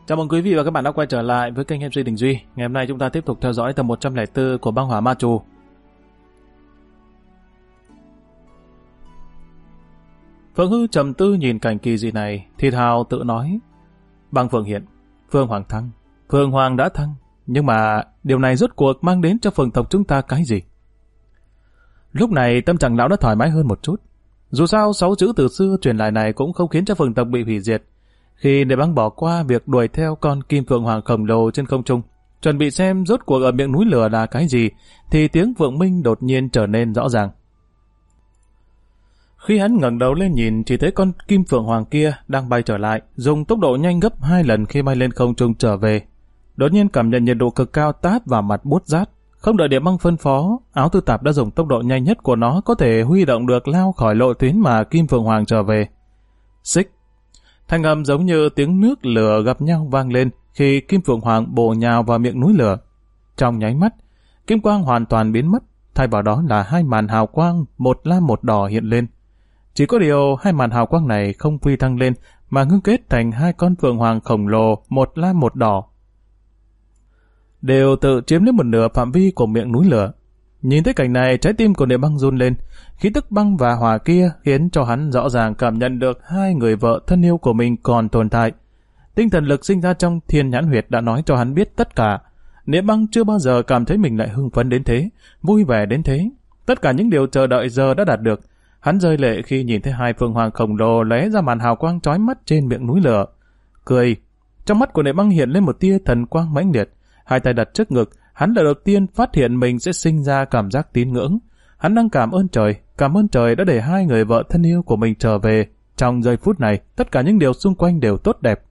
Chào mừng quý vị và các bạn đã quay trở lại với kênh MC Đình Duy. Ngày hôm nay chúng ta tiếp tục theo dõi tập 104 của băng hỏa ma trù. Phượng Hư trầm tư nhìn cảnh kỳ dị này, thì thào tự nói: Băng Phượng hiện, Phương Hoàng thăng, Phương Hoàng đã thăng, nhưng mà điều này rốt cuộc mang đến cho phượng tộc chúng ta cái gì? Lúc này tâm trạng lão đã thoải mái hơn một chút. Dù sao 6 chữ từ xưa truyền lại này cũng không khiến cho phượng tộc bị hủy diệt. Khi để băng bỏ qua việc đuổi theo con kim phượng hoàng khổng lồ trên không trung, chuẩn bị xem rốt cuộc ở miệng núi lửa là cái gì, thì tiếng vượng minh đột nhiên trở nên rõ ràng. Khi hắn ngẩng đầu lên nhìn, chỉ thấy con kim phượng hoàng kia đang bay trở lại, dùng tốc độ nhanh gấp 2 lần khi bay lên không trung trở về. Đột nhiên cảm nhận nhiệt độ cực cao táp vào mặt buốt rát. Không đợi Địa Băng phân phó, áo tư tạp đã dùng tốc độ nhanh nhất của nó có thể huy động được lao khỏi lộ tuyến mà kim phượng hoàng trở về. Xích. Thanh âm giống như tiếng nước lửa gặp nhau vang lên khi kim phượng hoàng bổ nhào vào miệng núi lửa. Trong nháy mắt, kim quang hoàn toàn biến mất, thay vào đó là 2 màn hào quang, một lam một đỏ hiện lên. Chỉ có điều 2 màn hào quang này không phi thăng lên mà ngưng kết thành 2 con phượng hoàng khổng lồ, một lam một đỏ, đều tự chiếm lấy một nửa phạm vi của miệng núi lửa. Nhìn thấy cảnh này, trái tim của Địa Băng run lên. Khí tức băng và hỏa kia khiến cho hắn rõ ràng cảm nhận được 2 người vợ thân yêu của mình còn tồn tại. Tinh thần lực sinh ra trong thiên nhãn huyệt đã nói cho hắn biết tất cả. Địa Băng chưa bao giờ cảm thấy mình lại hưng phấn đến thế, vui vẻ đến thế. Tất cả những điều chờ đợi giờ đã đạt được. Hắn rơi lệ khi nhìn thấy 2 phượng hoàng khổng lồ lóe ra màn hào quang chói mắt trên miệng núi lửa. Cười. Trong mắt của Địa Băng hiện lên một tia thần quang mãnh liệt. 2 tay đặt trước ngực, hắn lần đầu tiên phát hiện mình sẽ sinh ra cảm giác tín ngưỡng. Hắn đang cảm ơn trời đã để 2 người vợ thân yêu của mình trở về. Trong giây phút này, tất cả những điều xung quanh đều tốt đẹp.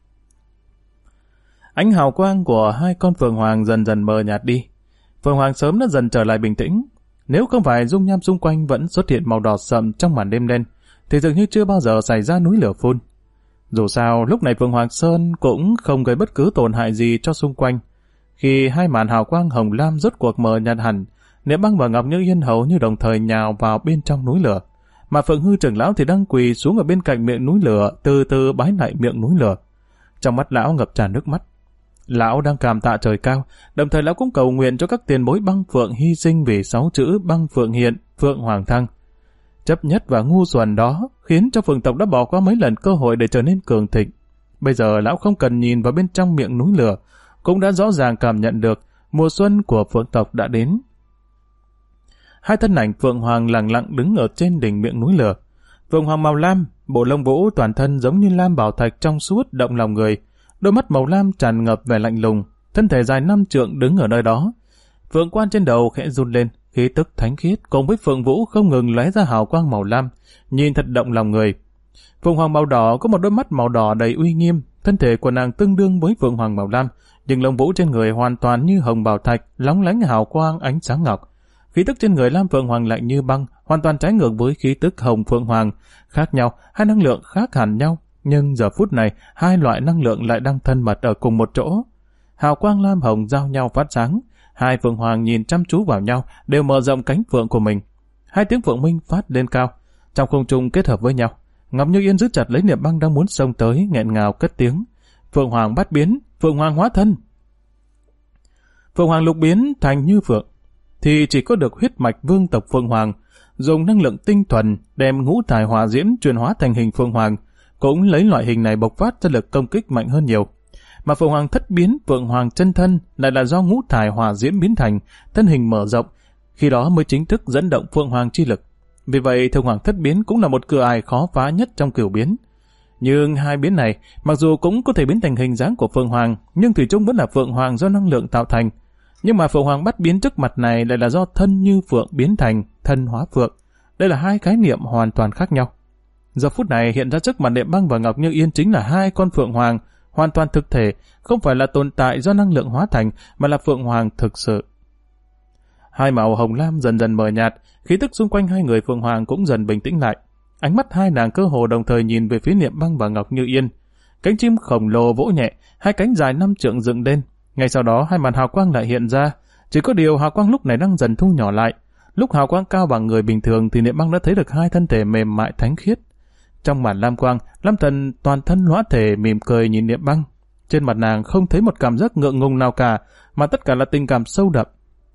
Ánh hào quang của 2 con phượng hoàng dần dần mờ nhạt đi. Phượng hoàng sớm đã dần trở lại bình tĩnh. Nếu không phải dung nham xung quanh vẫn xuất hiện màu đỏ sậm trong màn đêm đen, thì dường như chưa bao giờ xảy ra núi lửa phun. Dù sao, lúc này Phượng Hoàng Sơn cũng không gây bất cứ tổn hại gì cho xung quanh. Khi 2 màn hào quang hồng lam rốt cuộc mờ nhạt hẳn, Niệm Băng và Ngọc Như Yên hầu như đồng thời nhào vào bên trong núi lửa, mà Phượng Hư trưởng lão thì đang quỳ xuống ở bên cạnh miệng núi lửa, từ từ bái lại miệng núi lửa. Trong mắt lão ngập tràn nước mắt. Lão đang cảm tạ trời cao, đồng thời lão cũng cầu nguyện cho các tiền bối băng phượng hy sinh vì 6 chữ băng phượng hiện, Phượng Hoàng thăng. Chấp nhất và ngu xuẩn đó khiến cho phượng tộc đã bỏ qua mấy lần cơ hội để trở nên cường thịnh. Bây giờ lão không cần nhìn vào bên trong miệng núi lửa, cũng đã rõ ràng cảm nhận được mùa xuân của phượng tộc đã đến. 2 thân ảnh phượng hoàng lặng lặng đứng ở trên đỉnh miệng núi lửa. Phượng hoàng màu lam, bộ lông vũ toàn thân giống như lam bảo thạch trong suốt động lòng người, đôi mắt màu lam tràn ngập vẻ lạnh lùng, thân thể dài 5 trượng đứng ở nơi đó. Phượng quan trên đầu khẽ run lên, khí tức thánh khiết cùng với phượng vũ không ngừng lóe ra hào quang màu lam, nhìn thật động lòng người. Phượng hoàng màu đỏ có một đôi mắt màu đỏ đầy uy nghiêm, thân thể của nàng tương đương với phượng hoàng màu lam, nhưng lông vũ trên người hoàn toàn như hồng bảo thạch, lóng lánh hào quang ánh sáng ngọc. Khí tức trên người lam phượng hoàng lạnh như băng, hoàn toàn trái ngược với khí tức hồng phượng hoàng. Khác nhau, 2 năng lượng khác hẳn nhau, nhưng giờ phút này 2 loại năng lượng lại đang thân mật ở cùng một chỗ. Hào quang lam hồng giao nhau phát sáng. 2 phượng hoàng nhìn chăm chú vào nhau, đều mở rộng cánh phượng của mình. 2 tiếng phượng minh phát lên cao, trong không trung kết hợp với nhau. Ngọc Như Yên giữ chặt lấy Niệm Băng đang muốn xông tới, nghẹn ngào cất tiếng: Phượng hoàng bát biến, phượng hoàng hóa thân. Phượng hoàng lục biến thành như phượng, thì chỉ có được huyết mạch vương tộc phượng hoàng dùng năng lượng tinh thuần đem ngũ thải hỏa diễm chuyển hóa thành hình phượng hoàng, cũng lấy loại hình này bộc phát ra lực công kích mạnh hơn nhiều. Mà phượng hoàng thất biến, phượng hoàng chân thân lại là do ngũ thải hỏa diễm biến thành, thân hình mở rộng, khi đó mới chính thức dẫn động phượng hoàng chi lực. Vì vậy, phượng hoàng thất biến cũng là một cửa ải khó phá nhất trong cửu biến. Nhưng 2 biến này, mặc dù cũng có thể biến thành hình dáng của phượng hoàng, nhưng thủy chung vẫn là phượng hoàng do năng lượng tạo thành. Nhưng mà phượng hoàng bát biến trước mặt này lại là do thân như phượng biến thành thân hóa phượng. Đây là 2 khái niệm hoàn toàn khác nhau. Giờ phút này hiện ra trước mặt Niệm Băng và Ngọc Như Yên chính là 2 con phượng hoàng hoàn toàn thực thể, không phải là tồn tại do năng lượng hóa thành, mà là phượng hoàng thực sự. 2 màu hồng lam dần dần mờ nhạt, khí tức xung quanh 2 người phượng hoàng cũng dần bình tĩnh lại. Ánh mắt 2 nàng cơ hồ đồng thời nhìn về phía Niệm Băng và Ngọc Như Yên. Cánh chim khổng lồ vỗ nhẹ, 2 cánh dài 5 trượng dựng lên. Ngay sau đó 2 màn hào quang lại hiện ra, chỉ có điều hào quang lúc này đang dần thu nhỏ lại. Lúc hào quang cao bằng người bình thường thì Niệm Băng đã thấy được 2 thân thể mềm mại thánh khiết. Trong màn lam quang, Lam Thần toàn thân hóa thể mỉm cười nhìn Niệm Băng. Trên mặt nàng không thấy một cảm giác ngượng ngùng nào cả, mà tất cả là tình cảm sâu đậm.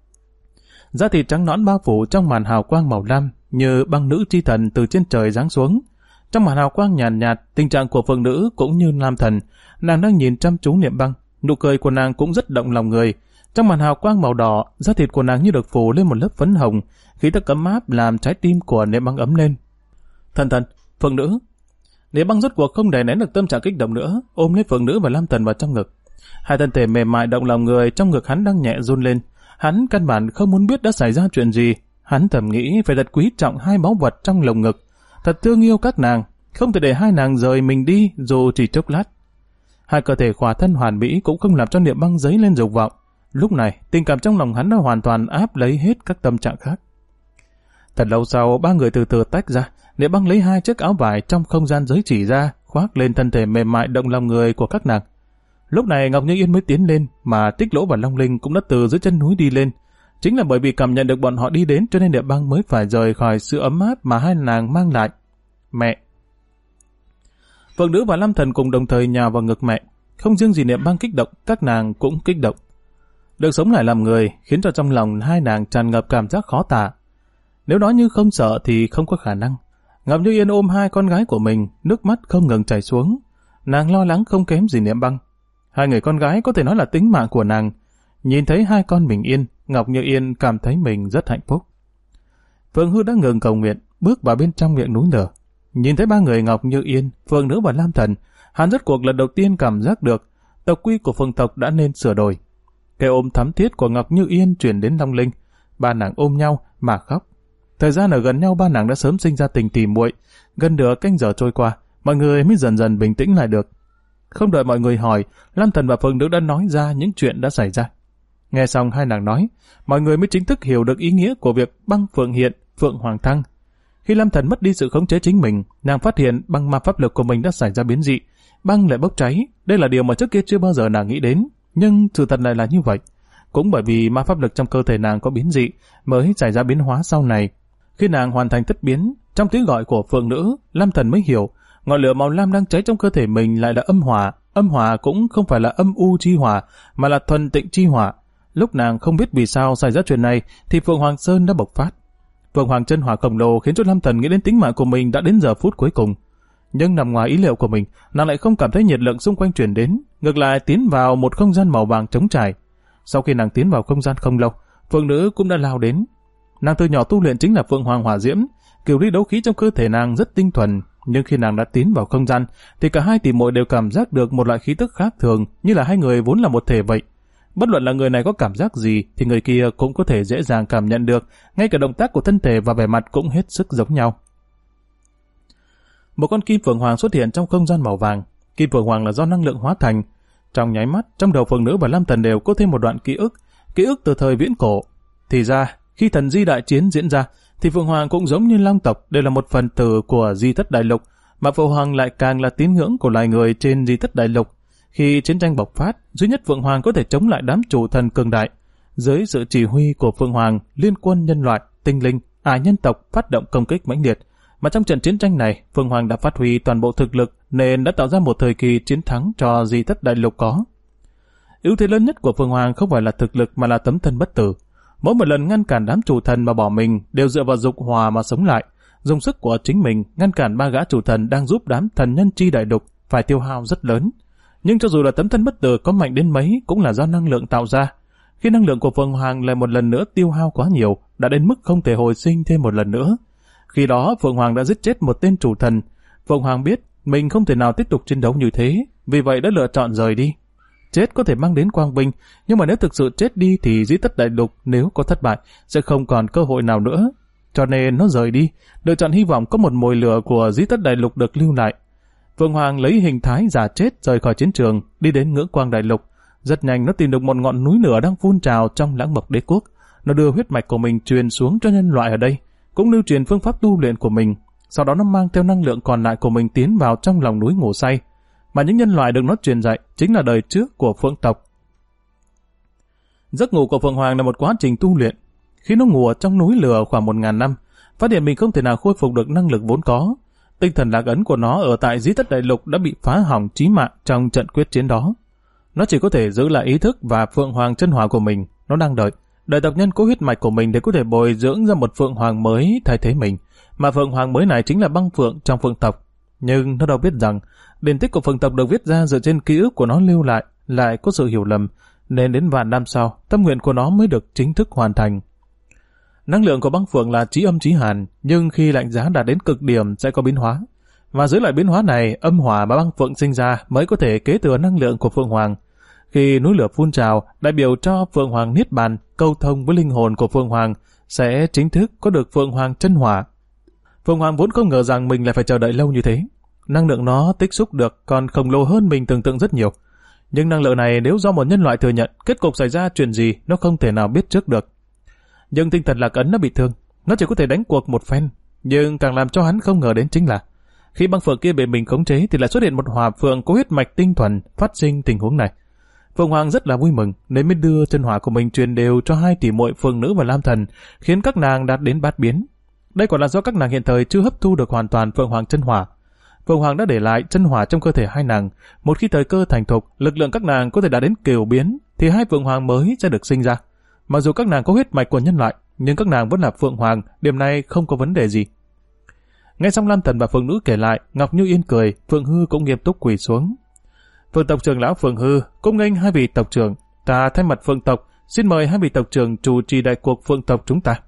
Da thịt trắng nõn bao phủ trong màn hào quang màu lam, như băng nữ chi thần từ trên trời giáng xuống. Trong màn hào quang nhàn nhạt, tình trạng của phượng nữ cũng như nam thần, nàng đang nhìn chăm chú Niệm Băng, nụ cười của nàng cũng rất động lòng người. Trong màn hào quang màu đỏ, da thịt của nàng như được phủ lên một lớp phấn hồng, khí tức ấm áp làm trái tim của Niệm Băng ấm lên. Thần, phượng nữ. Niệm Băng rốt cuộc không đè nén được tâm trạng kích động nữa, ôm lấy phượng nữ và Lam Thần vào trong ngực. Hai thân thể mềm mại động lòng người trong ngực hắn đang nhẹ run lên. Hắn căn bản không muốn biết đã xảy ra chuyện gì. Hắn thầm nghĩ phải thật quý trọng hai báu vật trong lồng ngực, thật thương yêu các nàng, không thể để hai nàng rời mình đi dù chỉ chốc lát. Hai cơ thể khỏa thân hoàn mỹ cũng không làm cho Niệm Băng dấy lên dục vọng. Lúc này, tình cảm trong lòng hắn đã hoàn toàn áp lấy hết các tâm trạng khác. Thật lâu sau, ba người từ từ tách ra. Niệm Băng lấy hai chiếc áo vải trong không gian giới chỉ ra, khoác lên thân thể mềm mại động lòng người của các nàng. Lúc này Ngọc Như Yên mới tiến lên, mà Tích Lỗ và Long Linh cũng đã từ dưới chân núi đi lên. Chính là bởi vì cảm nhận được bọn họ đi đến cho nên Niệm Băng mới phải rời khỏi sự ấm áp mà hai nàng mang lại. Mẹ. Phượng nữ và Lam Thần cùng đồng thời nhào vào ngực mẹ. Không riêng gì Niệm Băng kích động, các nàng cũng kích động. Được sống lại làm người khiến cho trong lòng hai nàng tràn ngập cảm giác khó tả. Nếu nói như không sợ thì không có khả năng. Ngọc Như Yên ôm hai con gái của mình, nước mắt không ngừng chảy xuống. Nàng lo lắng không kém gì Niệm Băng. Hai người con gái có thể nói là tính mạng của nàng. Nhìn thấy hai con bình yên, Ngọc Như Yên cảm thấy mình rất hạnh phúc. Phượng Hư đã ngừng cầu nguyện, bước vào bên trong miệng núi lửa. Nhìn thấy ba người Ngọc Như Yên, Phượng Nữ và Lam Thần, hắn rốt cuộc lần đầu tiên cảm giác được tộc quy của Phượng tộc đã nên sửa đổi. Cái ôm thắm thiết của Ngọc Như Yên truyền đến Long Linh, ba nàng ôm nhau mà khóc. Thời gian ở gần nhau ba nàng đã sớm sinh ra tình tỉ muội. Gần nửa canh giờ trôi qua, mọi người mới dần dần bình tĩnh lại được. Không đợi mọi người hỏi, Lam Thần và Phượng Nữ đã nói ra những chuyện đã xảy ra. Nghe xong hai nàng nói, mọi người mới chính thức hiểu được ý nghĩa của việc băng phượng hiện, phượng hoàng thăng. Khi Lam Thần mất đi sự khống chế chính mình, nàng phát hiện băng ma pháp lực của mình đã xảy ra biến dị, băng lại bốc cháy. Đây là điều mà trước kia chưa bao giờ nàng nghĩ đến, nhưng sự thật lại là như vậy. Cũng bởi vì ma pháp lực trong cơ thể nàng có biến dị, mới xảy ra biến hóa sau này. Khi nàng hoàn thành thất biến, trong tiếng gọi của Phượng Nữ, Lam Thần mới hiểu, ngọn lửa màu lam đang cháy trong cơ thể mình lại là âm hỏa cũng không phải là âm u chi hỏa, mà là thuần tịnh chi hỏa. Lúc nàng không biết vì sao xảy ra chuyện này, thì Phượng Hoàng Sơn đã bộc phát. Phượng Hoàng chân hỏa khổng lồ khiến cho Lam Thần nghĩ đến tính mạng của mình đã đến giờ phút cuối cùng. Nhưng nằm ngoài ý liệu của mình, nàng lại không cảm thấy nhiệt lượng xung quanh truyền đến, ngược lại tiến vào một không gian màu vàng trống trải. Sau khi nàng tiến vào không gian không lâu, Phượng Nữ cũng đã lao đến. Nàng từ nhỏ tu luyện chính là Phượng Hoàng Hỏa Diễm, kiểu ly đấu khí trong cơ thể nàng rất tinh thuần, nhưng khi nàng đã tiến vào không gian, thì cả hai tỷ muội đều cảm giác được một loại khí tức khác thường, như là hai người vốn là một thể vậy. Bất luận là người này có cảm giác gì, thì người kia cũng có thể dễ dàng cảm nhận được, ngay cả động tác của thân thể và vẻ mặt cũng hết sức giống nhau. Một con kim phượng hoàng xuất hiện trong không gian màu vàng. Kim phượng hoàng là do năng lượng hóa thành. Trong nháy mắt, trong đầu Phượng Nữ và Lam Thần đều có thêm một đoạn ký ức từ thời viễn cổ. Thì ra, khi thần di đại chiến diễn ra, thì Phượng Hoàng cũng giống như Long tộc đều là một phần tử của Di Thất Đại Lục, mà Phượng Hoàng lại càng là tín ngưỡng của loài người trên Di Thất Đại Lục. Khi chiến tranh bộc phát, duy nhất Phượng Hoàng có thể chống lại đám chủ thần cường đại. Dưới sự chỉ huy của Phượng Hoàng, liên quân nhân loại, tinh linh, nhân tộc phát động công kích mãnh liệt. Mà trong trận chiến tranh này, Phượng Hoàng đã phát huy toàn bộ thực lực nên đã tạo ra một thời kỳ chiến thắng cho Di Thất Đại Lục có. Ưu thế lớn nhất của Phượng Hoàng không phải là thực lực mà là tấm thân bất tử. Mỗi một lần ngăn cản đám chủ thần mà bỏ mình đều dựa vào dục hòa mà sống lại. Dùng sức của chính mình ngăn cản ba gã chủ thần đang giúp đám thần nhân chi đại lục phải tiêu hao rất lớn. Nhưng cho dù là tấm thân bất tử có mạnh đến mấy cũng là do năng lượng tạo ra. Khi năng lượng của Phượng Hoàng lại một lần nữa tiêu hao quá nhiều, đã đến mức không thể hồi sinh thêm một lần nữa. Khi đó Phượng Hoàng đã giết chết một tên chủ thần. Phượng Hoàng biết mình không thể nào tiếp tục chiến đấu như thế, vì vậy đã lựa chọn rời đi. Chết có thể mang đến quang vinh, nhưng mà nếu thực sự chết đi thì Di Thất Đại Lục nếu có thất bại sẽ không còn cơ hội nào nữa. Cho nên nó rời đi, lựa chọn hy vọng có một mồi lửa của Di Thất Đại Lục được lưu lại. Phượng Hoàng lấy hình thái giả chết rời khỏi chiến trường, đi đến Ngưỡng Quang Đại Lục. Rất nhanh nó tìm được một ngọn núi lửa đang phun trào trong Lãng Mộc Đế Quốc. Nó đưa huyết mạch của mình truyền xuống cho nhân loại ở đây, cũng lưu truyền phương pháp tu luyện của mình. Sau đó nó mang theo năng lượng còn lại của mình tiến vào trong lòng núi ngủ say. Mà những nhân loại được nó truyền dạy chính là đời trước của Phượng tộc. Giấc ngủ của Phượng Hoàng là một quá trình tu luyện. Khi nó ngủ ở trong núi lửa khoảng 1000 năm, phát hiện mình không thể nào khôi phục được năng lực vốn có. Tinh thần lạc ấn của nó ở tại Di Thất Đại Lục đã bị phá hỏng chí mạng trong trận quyết chiến đó. Nó chỉ có thể giữ lại ý thức và Phượng Hoàng chân hỏa của mình. Nó đang đợi tộc nhân có huyết mạch của mình để có thể bồi dưỡng ra một Phượng Hoàng mới thay thế mình. Mà Phượng Hoàng mới này chính là Băng Phượng trong Phượng tộc. Nhưng nó đâu biết rằng, điển tích của Phượng tộc được viết ra dựa trên ký ức của nó lưu lại có sự hiểu lầm, nên đến vạn năm sau, tâm nguyện của nó mới được chính thức hoàn thành. Năng lượng của Băng Phượng là chí âm chí hàn, nhưng khi lạnh giá đạt đến cực điểm sẽ có biến hóa. Và dưới loại biến hóa này, âm hỏa mà Băng Phượng sinh ra mới có thể kế thừa năng lượng của Phượng Hoàng. Khi núi lửa phun trào, đại biểu cho Phượng Hoàng Niết Bàn, câu thông với linh hồn của Phượng Hoàng, sẽ chính thức có được Phượng Hoàng chân hỏa. Phượng Hoàng vốn không ngờ rằng mình lại phải chờ đợi lâu như thế. Năng lượng nó tích xúc được còn khổng lồ hơn mình tưởng tượng rất nhiều. Nhưng năng lượng này nếu do một nhân loại thừa nhận, kết cục xảy ra chuyện gì nó không thể nào biết trước được. Nhưng tinh thần Lạc Ấn nó bị thương, nó chỉ có thể đánh cuộc một phen. Nhưng càng làm cho hắn không ngờ đến chính là khi Băng Phượng kia bị mình khống chế thì lại xuất hiện một hỏa phượng có huyết mạch tinh thuần phát sinh tình huống này. Phượng Hoàng rất là vui mừng nên mới đưa chân hỏa của mình truyền đều cho hai tỷ muội Phượng Nữ và Lam Thần, khiến các nàng đạt đến bát biến. Đây còn là do các nàng hiện thời chưa hấp thu được hoàn toàn Phượng Hoàng chân hỏa. Phượng Hoàng đã để lại chân hỏa trong cơ thể hai nàng. Một khi thời cơ thành thục, lực lượng các nàng có thể đạt đến cửu biến, thì hai Phượng Hoàng mới sẽ được sinh ra. Mặc dù các nàng có huyết mạch của nhân loại, nhưng các nàng vẫn là Phượng Hoàng, điểm này không có vấn đề gì. Nghe xong Lam Thần và Phượng Nữ kể lại, Ngọc Như Yên cười, Phượng Hư cũng nghiêm túc quỳ xuống. Phượng tộc trưởng lão Phượng Hư cung nghênh hai vị tộc trưởng, ta thay mặt Phượng tộc xin mời hai vị tộc trưởng chủ trì đại cuộc Phượng tộc chúng ta.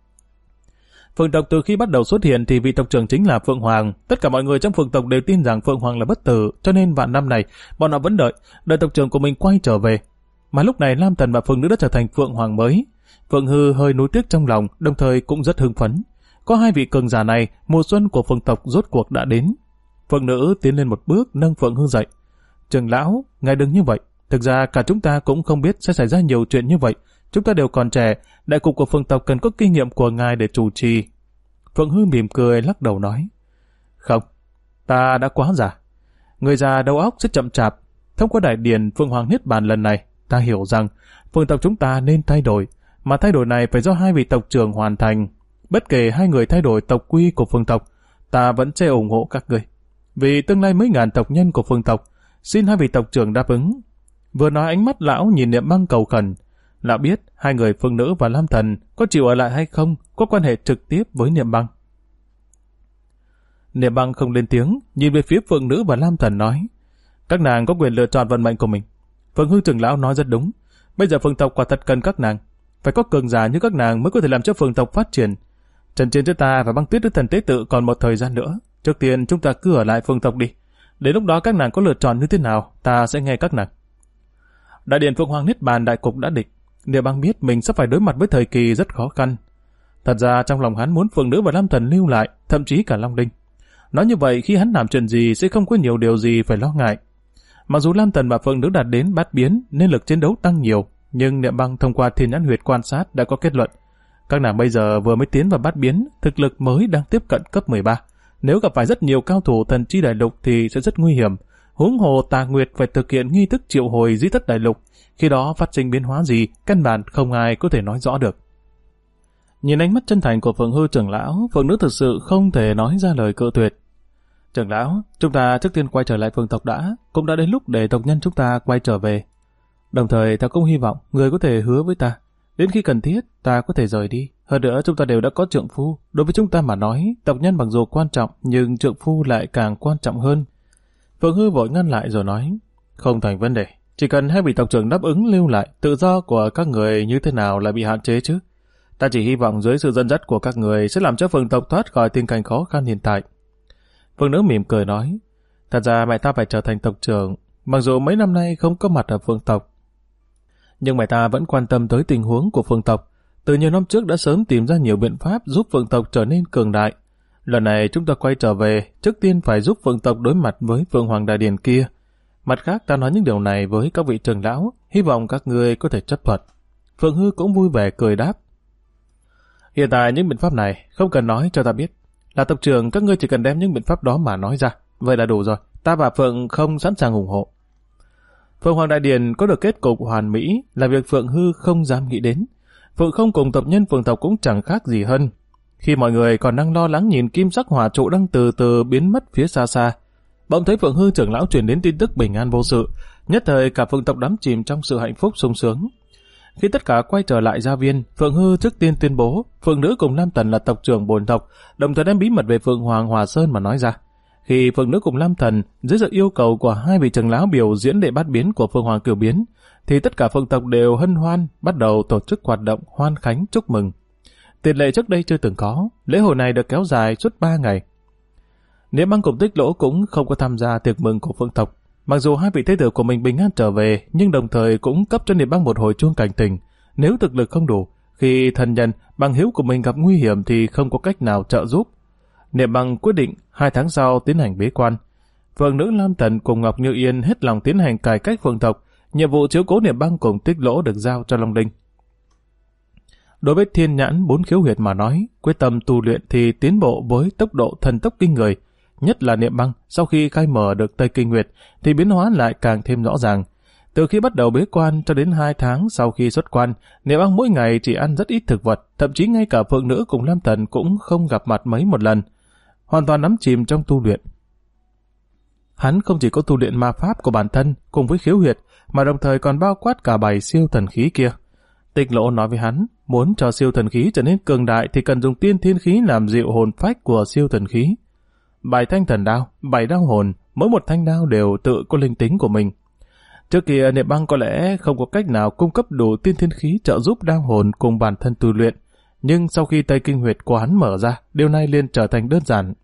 Phượng tộc từ khi bắt đầu xuất hiện thì vị tộc trưởng chính là Phượng Hoàng. Tất cả mọi người trong Phượng tộc đều tin rằng Phượng Hoàng là bất tử, cho nên vạn năm này bọn họ vẫn đợi tộc trưởng của mình quay trở về. Mà lúc này Lam Thần và Phượng Nữ đã trở thành Phượng Hoàng mới. Phượng Hư hơi nuối tiếc trong lòng, đồng thời cũng rất hưng phấn. Có hai vị cường giả này, mùa xuân của Phượng tộc rốt cuộc đã đến. Phượng Nữ tiến lên một bước nâng Phượng Hư dậy. Trưởng lão, ngài đừng như vậy. Thực ra cả chúng ta cũng không biết sẽ xảy ra nhiều chuyện như vậy. Chúng ta đều còn trẻ, đại cục của Phượng tộc cần có kinh nghiệm của ngài để chủ trì. Phượng Hư mỉm cười lắc đầu nói. Không, ta đã quá già. Người già đầu óc sẽ chậm chạp. Thông qua đại điển Phượng Hoàng Niết Bàn lần này, ta hiểu rằng Phượng tộc chúng ta nên thay đổi, mà thay đổi này phải do hai vị tộc trưởng hoàn thành. Bất kể hai người thay đổi tộc quy của Phượng tộc, ta vẫn sẽ ủng hộ các người. Vì tương lai mấy ngàn tộc nhân của Phượng tộc, xin hai vị tộc trưởng đáp ứng. Vừa nói ánh mắt lão nhìn Niệm Băng cầu khẩn. Lão biết hai người Phượng Nữ và Lam Thần có chịu ở lại hay không, có quan hệ trực tiếp với Niệm Băng. Niệm Băng không lên tiếng, nhìn về phía Phượng Nữ và Lam Thần nói, các nàng có quyền lựa chọn vận mệnh của mình. Phượng Hư trưởng lão nói rất đúng, bây giờ Phượng tộc quả thật cần các nàng, phải có cường giả như các nàng mới có thể làm cho Phượng tộc phát triển. Trận chiến giữa ta và Băng Tuyết Nữ Thần Tế Tự còn một thời gian nữa, trước tiên chúng ta cứ ở lại Phượng tộc đi. Đến lúc đó các nàng có lựa chọn như thế nào, ta sẽ nghe các nàng. Đại điện Phượng Hoàng Niết Bàn đại cục đã định. Niệm Băng biết mình sắp phải đối mặt với thời kỳ rất khó khăn. Thật ra trong lòng hắn muốn Phượng Nữ và Lam Thần lưu lại, thậm chí cả Long Đinh. Nói như vậy khi hắn làm chuyện gì sẽ không có nhiều điều gì phải lo ngại. Mặc dù Lam Thần và Phượng Nữ đạt đến bát biến nên lực chiến đấu tăng nhiều, nhưng Niệm Băng thông qua Thiên Nhãn Huyệt quan sát đã có kết luận. Các nàng bây giờ vừa mới tiến vào bát biến, thực lực mới đang tiếp cận cấp 13. Nếu gặp phải rất nhiều cao thủ thần chi đại lục thì sẽ rất nguy hiểm. Huống hồ Tà Nguyệt phải thực hiện nghi thức triệu hồi Di Thất đại lục, khi đó phát sinh biến hóa gì, căn bản không ai có thể nói rõ được. Nhìn ánh mắt chân thành của Phượng Hư trưởng lão, Phượng Nữ thực sự không thể nói ra lời cự tuyệt. Trưởng lão, chúng ta trước tiên quay trở lại Phượng tộc đã, cũng đã đến lúc để tộc nhân chúng ta quay trở về. Đồng thời ta cũng hy vọng người có thể hứa với ta, đến khi cần thiết ta có thể rời đi. Hơn nữa chúng ta đều đã có trượng phu, đối với chúng ta mà nói, tộc nhân mặc dù quan trọng nhưng trượng phu lại càng quan trọng hơn. Phượng Hư vội ngăn lại rồi nói, không thành vấn đề, chỉ cần hai vị tộc trưởng đáp ứng lưu lại, tự do của các người như thế nào lại bị hạn chế chứ? Ta chỉ hy vọng dưới sự dẫn dắt của các người sẽ làm cho Phượng tộc thoát khỏi tình cảnh khó khăn hiện tại. Phượng Nữ mỉm cười nói, thật ra mẹ ta phải trở thành tộc trưởng, mặc dù mấy năm nay không có mặt ở Phượng tộc. Nhưng mẹ ta vẫn quan tâm tới tình huống của Phượng tộc, từ nhiều năm trước đã sớm tìm ra nhiều biện pháp giúp Phượng tộc trở nên cường đại. Lần này chúng ta quay trở về, trước tiên phải giúp Phượng tộc đối mặt với Phượng Hoàng Đại Điển kia. Mặt khác ta nói những điều này với các vị trưởng lão, hy vọng các ngươi có thể chấp thuận. Phượng Hư cũng vui vẻ cười đáp. Hiện tại những biện pháp này không cần nói cho ta biết. Là tộc trưởng các ngươi chỉ cần đem những biện pháp đó mà nói ra. Vậy là đủ rồi, ta và Phượng không sẵn sàng ủng hộ. Phượng Hoàng Đại Điển có được kết cục hoàn mỹ là việc Phượng Hư không dám nghĩ đến. Phượng không cùng tộc nhân Phượng tộc cũng chẳng khác gì hơn. Khi mọi người còn đang lo lắng nhìn kim sắc hỏa trụ đang từ từ biến mất phía xa xa, bỗng thấy Phượng Hư trưởng lão truyền đến tin tức bình an vô sự. Nhất thời cả Phượng tộc đắm chìm trong sự hạnh phúc sung sướng. Khi tất cả quay trở lại gia viên, Phượng Hư trước tiên tuyên bố Phượng Nữ cùng Lam Thần là tộc trưởng bổn tộc, đồng thời đem bí mật về Phượng Hoàng Hòa Sơn mà nói ra. Khi Phượng Nữ cùng Lam Thần dưới sự yêu cầu của hai vị trưởng lão biểu diễn đệ bát biến của Phượng Hoàng Cửu Biến, thì tất cả Phượng tộc đều hân hoan bắt đầu tổ chức hoạt động hoan khánh chúc mừng. Tiền lệ trước đây chưa từng có, lễ hội này được kéo dài suốt 3 ngày. Niệm Băng cùng Tích Lỗ cũng không có tham gia tiệc mừng của Phượng tộc. Mặc dù hai vị thế tử của mình bình an trở về, nhưng đồng thời cũng cấp cho Niệm Băng một hồi chuông cảnh tỉnh. Nếu thực lực không đủ, khi thân nhân, bằng hữu của mình gặp nguy hiểm thì không có cách nào trợ giúp. Niệm Băng quyết định 2 tháng sau tiến hành bế quan. Phượng Nữ Lam Thần cùng Ngọc Như Yên hết lòng tiến hành cải cách Phượng tộc. Nhiệm vụ chiếu cố Niệm Băng cùng Tích Lỗ được giao cho Long Linh. Đối với thiên nhãn 4 khiếu huyệt mà nói, quyết tâm tu luyện thì tiến bộ với tốc độ thần tốc kinh người. Nhất là Niệm Băng, sau khi khai mở được Tây Kinh Huyệt thì biến hóa lại càng thêm rõ ràng. Từ khi bắt đầu bế quan cho đến 2 tháng sau khi xuất quan, Niệm Băng mỗi ngày chỉ ăn rất ít thực vật, thậm chí ngay cả Phượng Nữ cùng Lam Thần cũng không gặp mặt mấy một lần. Hoàn toàn đắm chìm trong tu luyện. Hắn không chỉ có tu luyện ma pháp của bản thân cùng với khiếu huyệt, mà đồng thời còn bao quát cả 7 siêu thần khí kia. Tích Lỗ nói với hắn, muốn cho siêu thần khí trở nên cường đại thì cần dùng tiên thiên khí làm dịu hồn phách của siêu thần khí. 7 thanh thần đao, 7 đao hồn, mỗi một thanh đao đều tự có linh tính của mình. Trước kia Niệm Băng có lẽ không có cách nào cung cấp đủ tiên thiên khí trợ giúp đao hồn cùng bản thân tu luyện, nhưng sau khi Tây Kinh Huyệt của hắn mở ra, điều này liền trở thành đơn giản.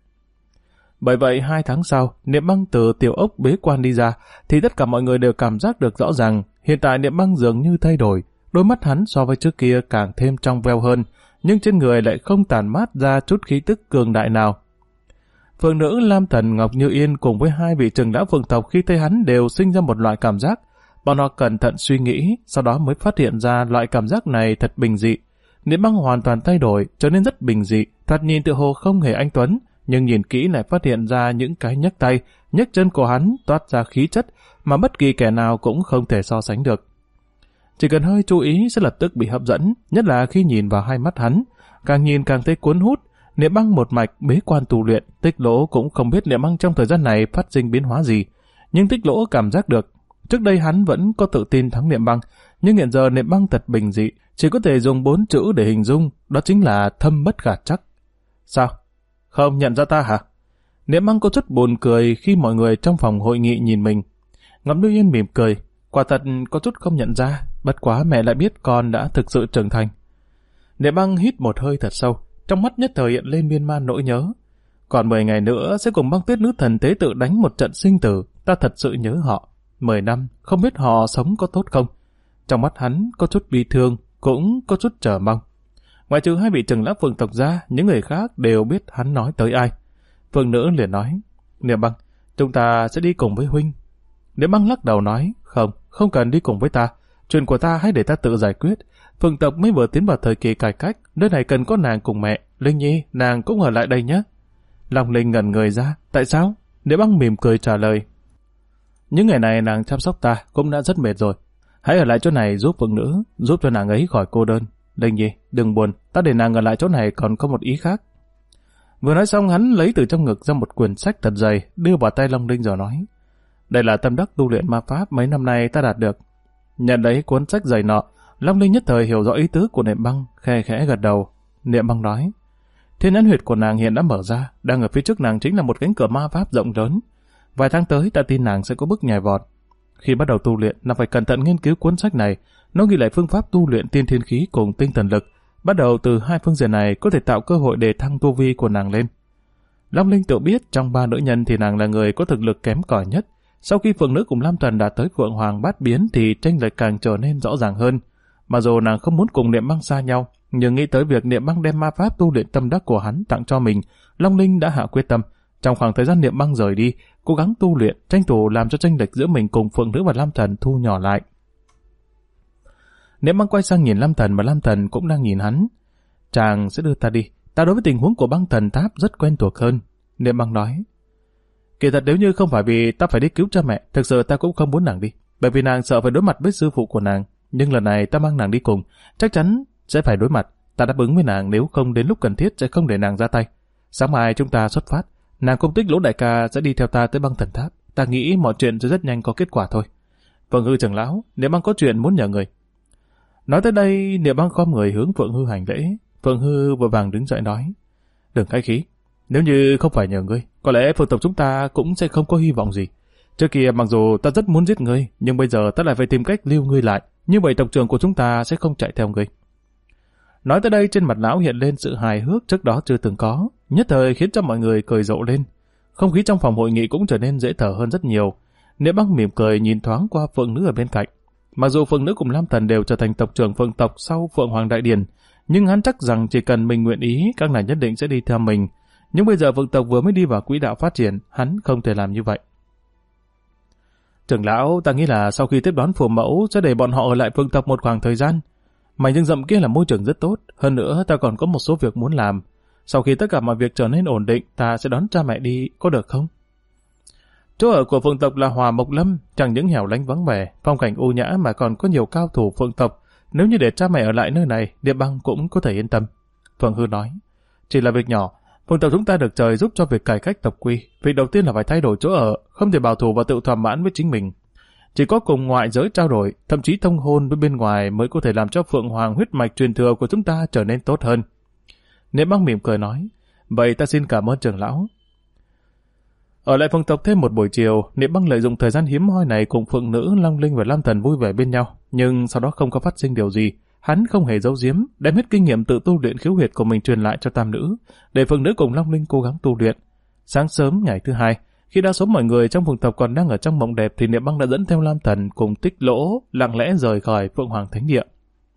Bởi vậy 2 tháng sau, Niệm Băng từ tiểu ốc bế quan đi ra, thì tất cả mọi người đều cảm giác được rõ ràng, hiện tại Niệm Băng dường như thay đổi, đôi mắt hắn so với trước kia càng thêm trong veo hơn, nhưng trên người lại không tản mát ra chút khí tức cường đại nào. Phượng Nữ Lam Thần Ngọc Như Yên cùng với hai vị trưởng lão Phượng tộc khi thấy hắn đều sinh ra một loại cảm giác. Bọn họ cẩn thận suy nghĩ, sau đó mới phát hiện ra loại cảm giác này thật bình dị. Niệm Băng hoàn toàn thay đổi, trở nên rất bình dị, thoạt nhìn tựa hồ không hề anh tuấn, nhưng nhìn kỹ lại phát hiện ra những cái nhấc tay, nhấc chân của hắn toát ra khí chất mà bất kỳ kẻ nào cũng không thể so sánh được. Chỉ cần hơi chú ý sẽ lập tức bị hấp dẫn, nhất là khi nhìn vào hai mắt hắn, càng nhìn càng thấy cuốn hút. Niệm Băng một mạch bế quan tu luyện, Tích Lỗ cũng không biết Niệm Băng trong thời gian này phát sinh biến hóa gì, nhưng Tích Lỗ cảm giác được. Trước đây hắn vẫn có tự tin thắng Niệm Băng, nhưng hiện giờ Niệm Băng thật bình dị, chỉ có thể dùng 4 chữ để hình dung, đó chính là thâm bất khả trắc. Sao? Không nhận ra ta hả? Niệm Băng có chút buồn cười khi mọi người trong phòng hội nghị nhìn mình. Ngọc Như Yên mỉm cười, quả thật có chút không nhận ra, bất quá mẹ lại biết con đã thực sự trưởng thành. Niệm Băng hít một hơi thật sâu, trong mắt nhất thời hiện lên miên man nỗi nhớ. Còn 10 ngày nữa sẽ cùng Băng Tuyết nữ thần tế tự đánh một trận sinh tử, ta thật sự nhớ họ. 10 năm, không biết họ sống có tốt không? Trong mắt hắn có chút bi thương, cũng có chút chờ mong. Ngoại trừ hai vị trưởng lão Phượng tộc ra, những người khác đều biết hắn nói tới ai. Phượng Nữ liền nói, Niệm Băng, chúng ta sẽ đi cùng với huynh. Niệm Băng lắc đầu nói, không cần đi cùng với ta. Chuyện của ta hãy để ta tự giải quyết. Phượng tộc mới vừa tiến vào thời kỳ cải cách, nơi này cần có nàng cùng mẹ. Linh Nhi, nàng cũng ở lại đây nhé. Long Linh ngẩn người ra, tại sao? Niệm Băng mỉm cười trả lời, những ngày này nàng chăm sóc ta cũng đã rất mệt rồi. Hãy ở lại chỗ này giúp Phượng Nữ, giúp cho nàng ấy khỏi cô đơn. Linh Nhi, đừng buồn, ta để nàng ở lại chỗ này còn có một ý khác. Vừa nói xong hắn lấy từ trong ngực ra một quyển sách thật dày, đưa vào tay Long Linh rồi nói, đây là tâm đắc tu luyện ma pháp mấy năm nay ta đạt được. Nhận lấy cuốn sách dày nọ, Long Linh nhất thời hiểu rõ ý tứ của Niệm Băng, khe khẽ gật đầu. Niệm Băng nói, thiên nhãn huyệt của nàng hiện đã mở ra, đang ở phía trước nàng chính là một cánh cửa ma pháp rộng lớn. Vài tháng tới ta tin nàng sẽ có bước nhảy vọt. Khi bắt đầu tu luyện, nàng phải cẩn thận nghiên cứu cuốn sách này. Nó ghi lại phương pháp tu luyện tiên thiên khí cùng tinh thần lực. Bắt đầu từ hai phương diện này có thể tạo cơ hội để thăng tu vi của nàng lên. Long Linh tự biết trong 3 nữ nhân thì nàng là người có thực lực kém cỏi nhất. Sau khi Phượng Nữ cùng Lam Thần đã tới Phượng Hoàng bát biến thì tranh lệch càng trở nên rõ ràng hơn. Mà dù nàng không muốn cùng Niệm Băng xa nhau, nhưng nghĩ tới việc Niệm Băng đem ma pháp tu luyện tâm đắc của hắn tặng cho mình, Long Linh đã hạ quyết tâm. Trong khoảng thời gian Niệm Băng rời đi, cố gắng tu luyện, tranh thủ làm cho chênh lệch giữa mình cùng Phượng Nữ và Lam Thần thu nhỏ lại. Niệm Băng quay sang nhìn Lam Thần và Lam Thần cũng đang nhìn hắn. Chàng sẽ đưa ta đi, ta đối với tình huống của Băng Thần Tháp rất quen thuộc hơn. Niệm Băng nói, kỳ thật nếu như không phải vì ta phải đi cứu cha mẹ, thực sự ta cũng không muốn nàng đi, bởi vì nàng sợ phải đối mặt với sư phụ của nàng. Nhưng lần này ta mang nàng đi cùng, chắc chắn sẽ phải đối mặt. Ta đáp ứng với nàng, nếu không đến lúc cần thiết sẽ không để nàng ra tay. Sáng mai chúng ta xuất phát, nàng cùng Tích Lỗ đại ca sẽ đi theo ta tới Băng Thần Tháp. Ta nghĩ mọi chuyện sẽ rất nhanh có kết quả thôi. Phượng Hư trưởng lão, Niệm Băng có chuyện muốn nhờ người. Nói tới đây, Niệm Băng khom người hướng Phượng Hư hành lễ. Phượng Hư vội vàng đứng dậy nói, đừng khách khí, nếu như không phải nhờ ngươi, có lẽ phượng tộc chúng ta cũng sẽ không có hy vọng gì. Trước kia mặc dù ta rất muốn giết ngươi, nhưng bây giờ ta lại phải tìm cách lưu ngươi lại, như vậy tộc trưởng của chúng ta sẽ không chạy theo ngươi. Nói tới đây, trên mặt lão hiện lên sự hài hước trước đó chưa từng có, nhất thời khiến cho mọi người cười rộ lên. Không khí trong phòng hội nghị cũng trở nên dễ thở hơn rất nhiều. Niệm Băng mỉm cười nhìn thoáng qua Phượng Nữ ở bên cạnh. Mặc dù Phượng Nữ cùng Lam Thần đều trở thành tộc trưởng Phượng tộc sau Phượng Hoàng Đại Điển, nhưng hắn chắc rằng chỉ cần mình nguyện ý, các nàng nhất định sẽ đi theo mình. Nhưng bây giờ Phượng tộc vừa mới đi vào quỹ đạo phát triển, hắn không thể làm như vậy. Trưởng lão, ta nghĩ là sau khi tiếp đón phù mẫu sẽ để bọn họ ở lại Phượng tộc một khoảng thời gian. Mảnh rừng rậm kia là môi trường rất tốt, hơn nữa ta còn có một số việc muốn làm. Sau khi tất cả mọi việc trở nên ổn định, ta sẽ đón cha mẹ đi, có được không? Chỗ ở của Phượng tộc là Hòa Mộc Lâm, chẳng những hẻo lánh vắng vẻ, phong cảnh u nhã mà còn có nhiều cao thủ Phượng tộc. Nếu như để cha mẹ ở lại nơi này, Niệm Băng cũng có thể yên tâm. Phượng Hư nói, chỉ là việc nhỏ, Phượng tộc chúng ta được trời giúp cho việc cải cách tộc quy. Việc đầu tiên là phải thay đổi chỗ ở, không thể bảo thủ và tự thỏa mãn với chính mình. Chỉ có cùng ngoại giới trao đổi, thậm chí thông hôn với bên ngoài mới có thể làm cho Phượng Hoàng huyết mạch truyền thừa của chúng ta trở nên tốt hơn. Niệm Băng mỉm cười nói, vậy ta xin cảm ơn trưởng lão. Ở lại Phượng tộc thêm một buổi chiều, Niệm Băng lợi dụng thời gian hiếm hoi này cùng Phượng Nữ, Long Linh và Lam Thần vui vẻ bên nhau, nhưng sau đó không có phát sinh điều gì. Hắn không hề giấu giếm, đem hết kinh nghiệm tự tu luyện khiếu huyệt của mình truyền lại cho tam nữ, để Phượng Nữ cùng Long Linh cố gắng tu luyện. Sáng sớm ngày thứ hai, khi đa số mọi người trong Phượng tộc còn đang ở trong mộng đẹp, thì Niệm Băng đã dẫn theo Lam Thần cùng Tích Lỗ lặng lẽ rời khỏi Phượng Hoàng Thánh Địa.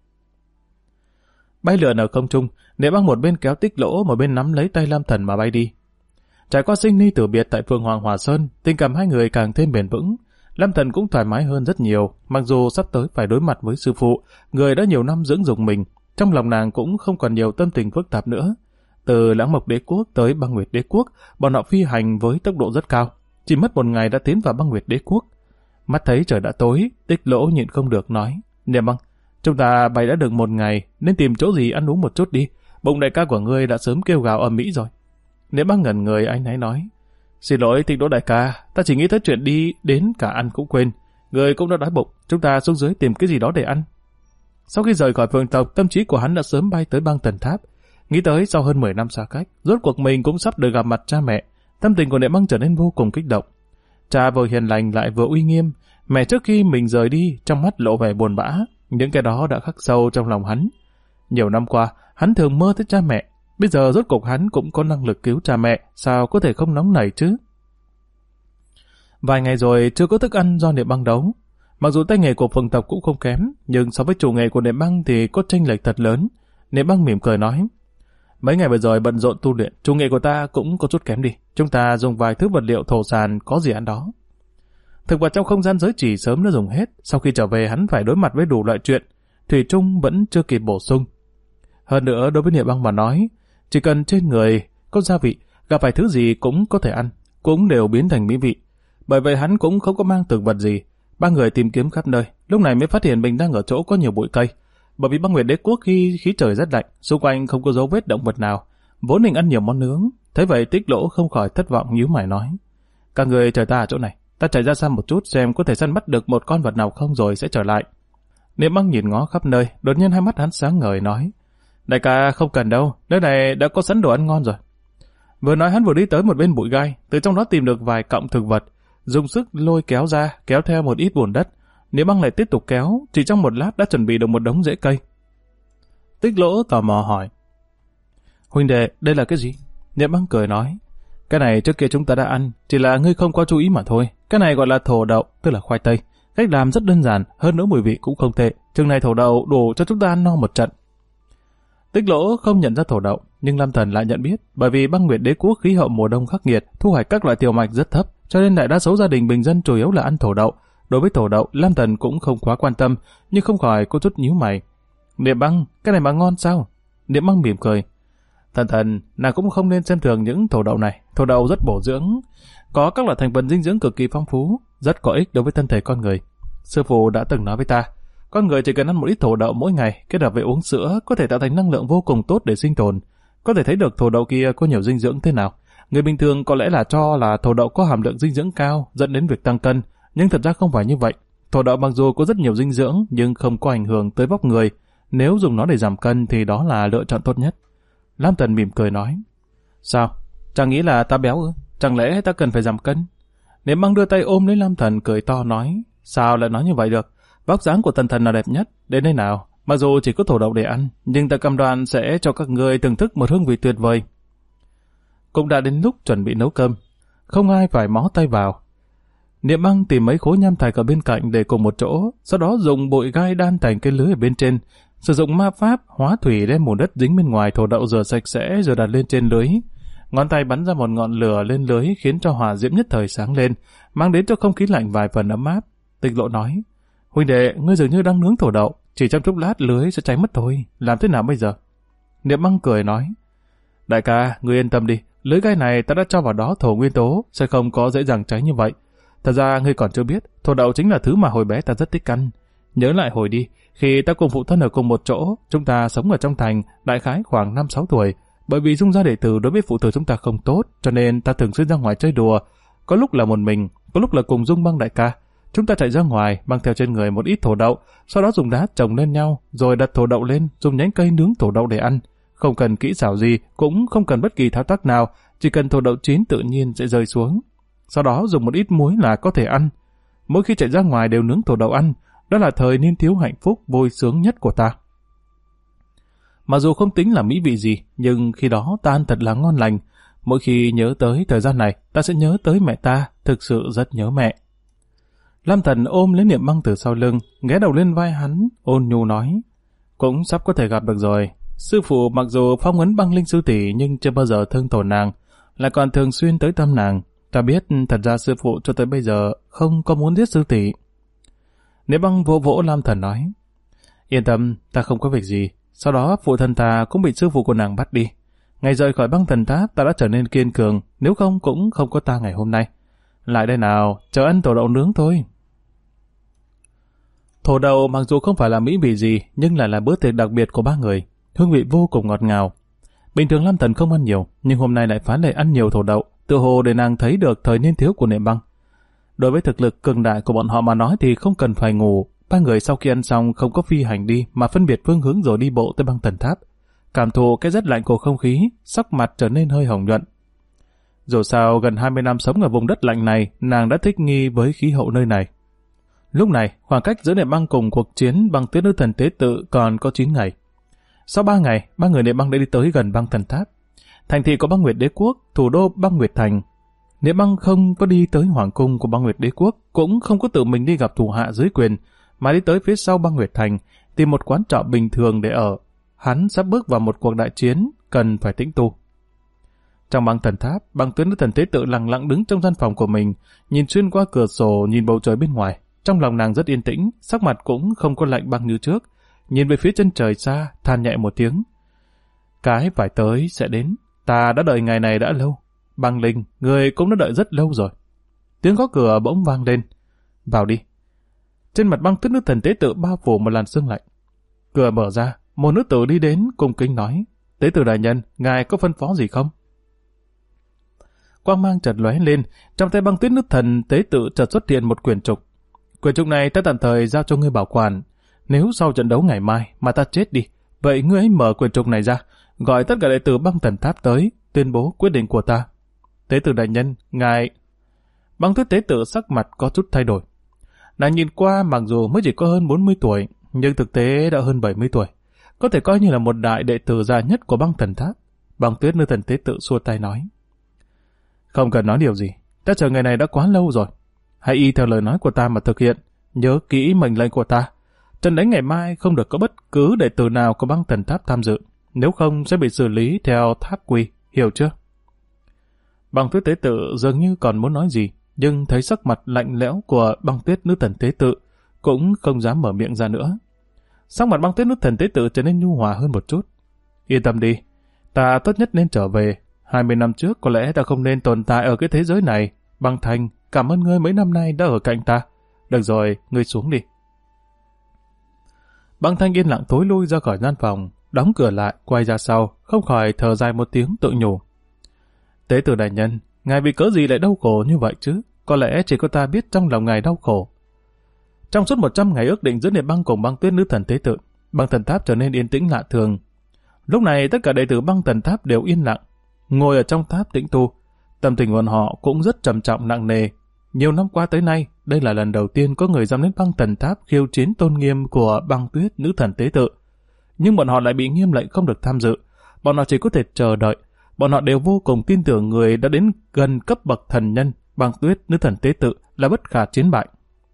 Bay lượn ở không trung, Niệm Băng một bên kéo Tích Lỗ, một bên nắm lấy tay Lam Thần mà bay đi. Trải qua sinh ly tử biệt tại Phượng Hoàng Hòa Sơn, tình cảm hai người càng thêm bền vững. Lam Thần cũng thoải mái hơn rất nhiều, mặc dù sắp tới phải đối mặt với sư phụ, người đã nhiều năm dưỡng dục mình, trong lòng nàng cũng không còn nhiều tâm tình phức tạp nữa. Từ Lãng Mộc Đế Quốc tới Băng Nguyệt Đế Quốc, bọn họ phi hành với tốc độ rất cao, chỉ mất một ngày đã tiến vào Băng Nguyệt Đế Quốc. Mắt thấy trời đã tối, Tích Lỗ nhịn không được nói, Niệm Băng, chúng ta bay đã được một ngày, nên tìm chỗ gì ăn uống một chút đi, bụng đại ca của ngươi đã sớm kêu gào ầm ĩ rồi. Niệm Băng ngẩn người áy náy nói, xin lỗi Tích Lỗ đại ca, ta chỉ nghĩ tới chuyện đi đến cả ăn cũng quên. Người cũng đã đói bụng, chúng ta xuống dưới tìm cái gì đó để ăn. Sau khi rời khỏi Phượng tộc, tâm trí của hắn đã sớm bay tới Băng Tần Tháp. Nghĩ tới sau hơn 10 năm xa cách, rốt cuộc mình cũng sắp được gặp mặt cha mẹ. Tâm tình của Niệm Băng trở nên vô cùng kích động. Cha vừa hiền lành lại vừa uy nghiêm, mẹ trước khi mình rời đi trong mắt lộ vẻ buồn bã, những cái đó đã khắc sâu trong lòng hắn. Nhiều năm qua, hắn thường mơ tới cha mẹ. Bây giờ rốt cuộc hắn cũng có năng lực cứu cha mẹ, sao có thể không nóng nảy chứ? Vài ngày rồi chưa có thức ăn do Niệm Băng đấu. Mặc dù tay nghề của Phượng tộc cũng không kém, nhưng so với chủ nghề của Niệm Băng thì có chênh lệch thật lớn. Niệm Băng mỉm cười nói, mấy ngày vừa rồi bận rộn tu luyện, chủ nghệ của ta cũng có chút kém đi. Chúng ta dùng vài thứ vật liệu thổ sản có gì ăn đó. Thực vật trong không gian giới chỉ sớm đã dùng hết, sau khi trở về hắn phải đối mặt với đủ loại chuyện, thủy chung vẫn chưa kịp bổ sung. Hơn nữa đối với Niệm Băng mà nói, chỉ cần trên người có gia vị, gặp phải thứ gì cũng có thể ăn, cũng đều biến thành mỹ vị. Bởi vậy hắn cũng không có mang thực vật gì. Ba người tìm kiếm khắp nơi, lúc này mới phát hiện mình đang ở chỗ có nhiều bụi cây. Bởi vì Băng Nguyệt Đế Quốc khi khí trời rất lạnh, xung quanh không có dấu vết động vật nào, vốn định ăn nhiều món nướng. Thế vậy Tích Lỗ không khỏi thất vọng nhíu mày nói, các người chờ ta ở chỗ này, ta chạy ra xa một chút xem có thể săn bắt được một con vật nào không rồi sẽ trở lại. Niệm Băng nhìn ngó khắp nơi, đột nhiên hai mắt hắn sáng ngời nói, đại ca không cần đâu, nơi này đã có sẵn đồ ăn ngon rồi. Vừa nói hắn vừa đi tới một bên bụi gai, từ trong đó tìm được vài cọng thực vật, dùng sức lôi kéo ra, kéo theo một ít bùn đất. Niệm Băng lại tiếp tục kéo, chỉ trong một lát đã chuẩn bị được một đống rễ cây. Tích Lỗ tò mò hỏi, huynh đệ, đây là cái gì? Niệm Băng cười nói, cái này trước kia chúng ta đã ăn, chỉ là ngươi không có chú ý mà thôi. Cái này gọi là thổ đậu, tức là khoai tây. Cách làm rất đơn giản, hơn nữa mùi vị cũng không tệ. Chừng này thổ đậu đủ cho chúng ta ăn no một trận. Tích Lỗ không nhận ra thổ đậu, nhưng Lam Thần lại nhận biết, bởi vì Băng Nguyệt Đế Quốc khí hậu mùa đông khắc nghiệt, thu hoạch các loại tiểu mạch rất thấp, cho nên đại đa số gia đình bình dân chủ yếu là ăn thổ đậu. Đối với thổ đậu, Lam Thần cũng không quá quan tâm, nhưng không khỏi có chút nhíu mày. Niệm Băng, cái này mà ngon sao? Niệm Băng mỉm cười. Thần, nàng cũng không nên xem thường những thổ đậu này. Thổ đậu rất bổ dưỡng, có các loại thành phần dinh dưỡng cực kỳ phong phú, rất có ích đối với thân thể con người. Sư phụ đã từng nói với ta, con người chỉ cần ăn một ít thổ đậu mỗi ngày, kết hợp với uống sữa, có thể tạo thành năng lượng vô cùng tốt để sinh tồn. Có thể thấy được thổ đậu kia có nhiều dinh dưỡng thế nào. Người bình thường có lẽ là cho là thổ đậu có hàm lượng dinh dưỡng cao, dẫn đến việc tăng cân, nhưng thật ra không phải như vậy. Thổ đậu mặc dù có rất nhiều dinh dưỡng nhưng không có ảnh hưởng tới vóc người. Nếu dùng nó để giảm cân thì đó là lựa chọn tốt nhất. Lam Tần mỉm cười nói. Sao? Chàng nghĩ là ta béo ư? Chẳng lẽ ta cần phải giảm cân? Niệm Băng đưa tay ôm lấy Lam Thần cười to nói. Sao lại nói như vậy được? Vóc dáng của Tần Thần là đẹp nhất. Đến đây nào, mặc dù chỉ có thổ đậu để ăn, nhưng ta cam đoan sẽ cho các người thưởng thức một hương vị tuyệt vời. Cũng đã đến lúc chuẩn bị nấu cơm. Không ai phải mó tay vào. Niệm Băng tìm mấy khối nham thạch ở bên cạnh để cùng một chỗ, sau đó dùng bụi gai đan thành cái lưới ở bên trên, sử dụng ma pháp hóa thủy đem bùn đất dính bên ngoài thổ đậu rửa sạch sẽ rồi đặt lên trên lưới. Ngón tay bắn ra một ngọn lửa lên lưới khiến cho hỏa diễm nhất thời sáng lên, mang đến cho không khí lạnh vài phần ấm áp. Tịch Lộ nói, huynh đệ, ngươi dường như đang nướng thổ đậu, chỉ trong chốc lát lưới sẽ cháy mất thôi, làm thế nào bây giờ? Niệm Băng cười nói, đại ca, ngươi yên tâm đi, lưới gai này ta đã cho vào đó thổ nguyên tố, sẽ không có dễ dàng cháy như vậy. Thật ra ngươi còn chưa biết, thổ đậu chính là thứ mà hồi bé ta rất thích ăn. Nhớ lại hồi đi, khi ta cùng phụ thân ở cùng một chỗ, chúng ta sống ở trong thành, đại khái khoảng 5-6 tuổi. Bởi vì Dung gia đệ tử đối với phụ tử chúng ta không tốt, cho nên ta thường xuyên ra ngoài chơi đùa. Có lúc là một mình, có lúc là cùng Dung Băng đại ca. Chúng ta chạy ra ngoài, mang theo trên người một ít thổ đậu, sau đó dùng đá chồng lên nhau, rồi đặt thổ đậu lên, dùng nhánh cây nướng thổ đậu để ăn. Không cần kỹ xảo gì, cũng không cần bất kỳ thao tác nào, chỉ cần thổ đậu chín tự nhiên sẽ rơi xuống. Sau đó dùng một ít muối là có thể ăn. Mỗi khi chạy ra ngoài đều nướng thổ đậu ăn, đó là thời niên thiếu hạnh phúc vui sướng nhất của ta. Mặc dù không tính là mỹ vị gì, nhưng khi đó ta ăn thật là ngon lành. Mỗi khi nhớ tới thời gian này, ta sẽ nhớ tới mẹ ta, thực sự rất nhớ mẹ. Lam Thần ôm lấy Niệm Băng từ sau lưng, ghé đầu lên vai hắn, ôn nhu nói, cũng sắp có thể gặp được rồi. Sư phụ mặc dù phong ấn Băng Linh sư tỷ nhưng chưa bao giờ thương tổn nàng, lại còn thường xuyên tới thăm nàng. Ta biết thật ra sư phụ cho tới bây giờ không có muốn giết sư tỷ. Niệm Băng vỗ vỗ Lam Thần nói, yên tâm, ta không có việc gì. Sau đó phụ thân ta cũng bị sư phụ của nàng bắt đi. Ngày rời khỏi Băng Thần Tháp ta đã trở nên kiên cường, nếu không cũng không có ta ngày hôm nay. Lại đây nào, chờ ăn thổ đậu nướng thôi. Thổ đậu mặc dù không phải là mỹ vị gì, nhưng lại là bữa tiệc đặc biệt của ba người. Hương vị vô cùng ngọt ngào. Bình thường Lam Thần không ăn nhiều, nhưng hôm nay lại phá lệ ăn nhiều thổ đậu, tựa hồ để nàng thấy được thời niên thiếu của Niệm Băng. Đối với thực lực cường đại của bọn họ mà nói thì không cần phải ngủ. Ba người sau khi ăn xong không có phi hành đi mà phân biệt phương hướng rồi đi bộ tới Băng Thần Tháp. Cảm thụ cái rét lạnh của không khí, sắc mặt trở nên hơi hồng nhuận. Dù sao gần 20 năm sống ở vùng đất lạnh này, nàng đã thích nghi với khí hậu nơi này. Lúc này, khoảng cách giữa Niệm Băng cùng cuộc chiến Băng Tuyết Nữ Thần Tế Tự còn có 9 ngày. Sau 3 ngày, ba người Niệm Băng đã đi tới gần Băng Thần Tháp. Thành thị của Băng Nguyệt Đế Quốc, thủ đô Băng Nguyệt Thành. Niệm Băng không có đi tới hoàng cung của Băng Nguyệt Đế Quốc, cũng không có tự mình đi gặp thủ hạ dưới quyền, mà đi tới phía sau Băng Nguyệt Thành, tìm một quán trọ bình thường để ở. Hắn sắp bước vào một cuộc đại chiến, cần phải tĩnh tu. Trong Băng Thần Tháp, Băng Tuyết Nữ Thần Tế Tự lặng lặng đứng trong gian phòng của mình, nhìn xuyên qua cửa sổ, nhìn bầu trời bên ngoài. Trong lòng nàng rất yên tĩnh, sắc mặt cũng không có lạnh băng như trước. Nhìn về phía chân trời xa, than nhẹ một tiếng. Cái phải tới sẽ đến, ta đã đợi ngày này đã lâu. Băng Linh, người cũng đã đợi rất lâu rồi. Tiếng gõ cửa bỗng vang lên. Vào đi. Trên mặt Băng Tuyết Nữ Thần Tế Tự bao phủ một làn sương lạnh. Cửa mở ra, một nữ tử đi đến cung kính nói, Tế Tự đại nhân, ngài có phân phó gì không? Quang mang chợt lóe lên, trong tay Băng Tuyết Nữ Thần Tế Tự chợt xuất hiện một quyển trục. Quyển trục này ta tạm thời giao cho ngươi bảo quản. Nếu sau trận đấu ngày mai mà ta chết đi, vậy ngươi hãy mở quyển trục này ra, gọi tất cả đệ tử Băng Thần Tháp tới, tuyên bố quyết định của ta. Tế Tự đại nhân, ngài... Băng Tuyết Tế Tự sắc mặt có chút thay đổi. Nàng nhìn qua mặc dù mới chỉ có hơn 40 tuổi, nhưng thực tế đã hơn 70 tuổi. Có thể coi như là một đại đệ tử già nhất của Băng Thần Tháp. Băng Tuyết Nữ Thần Tế Tự xua tay nói. Không cần nói điều gì, ta chờ ngày này đã quá lâu rồi. Hãy y theo lời nói của ta mà thực hiện, nhớ kỹ mệnh lệnh của ta. Trận đánh ngày mai không được có bất cứ đệ tử nào của Băng Thần Tháp tham dự, nếu không sẽ bị xử lý theo tháp quy, hiểu chưa? Băng Tuyết Tế Tự dường như còn muốn nói gì, nhưng thấy sắc mặt lạnh lẽo của Băng Tuyết Nữ Thần Tế Tự, cũng không dám mở miệng ra nữa. Sắc mặt Băng Tuyết Nữ Thần Tế Tự trở nên nhu hòa hơn một chút. Yên tâm đi, ta tốt nhất nên trở về. 20 năm trước có lẽ ta không nên tồn tại ở cái thế giới này. Băng Thành, cảm ơn ngươi mấy năm nay đã ở cạnh ta. Được rồi, ngươi xuống đi. Băng Thanh yên lặng thối lui ra khỏi gian phòng, đóng cửa lại, quay ra sau, không khỏi thở dài một tiếng tự nhủ. Tế Tử đại nhân, ngài vì cớ gì lại đau khổ như vậy chứ? Có lẽ chỉ có ta biết trong lòng ngài đau khổ. Trong suốt 100 ngày ước định giữa Niệm Băng cùng Băng Tuyết nữ thần tế tự, Băng Thần Tháp trở nên yên tĩnh lạ thường. Lúc này tất cả đệ tử Băng Thần Tháp đều yên lặng, ngồi ở trong tháp tĩnh tu. Tâm tình của họ cũng rất trầm trọng nặng nề. Nhiều năm qua tới nay, đây là lần đầu tiên có người dám đến Băng Thần Tháp khiêu chiến tôn nghiêm của Băng Tuyết nữ thần tế tự. Nhưng bọn họ lại bị nghiêm lệnh không được tham dự. Bọn họ chỉ có thể chờ đợi. Bọn họ đều vô cùng tin tưởng người đã đến gần cấp bậc thần nhân, Băng Tuyết nữ thần tế tự, là bất khả chiến bại.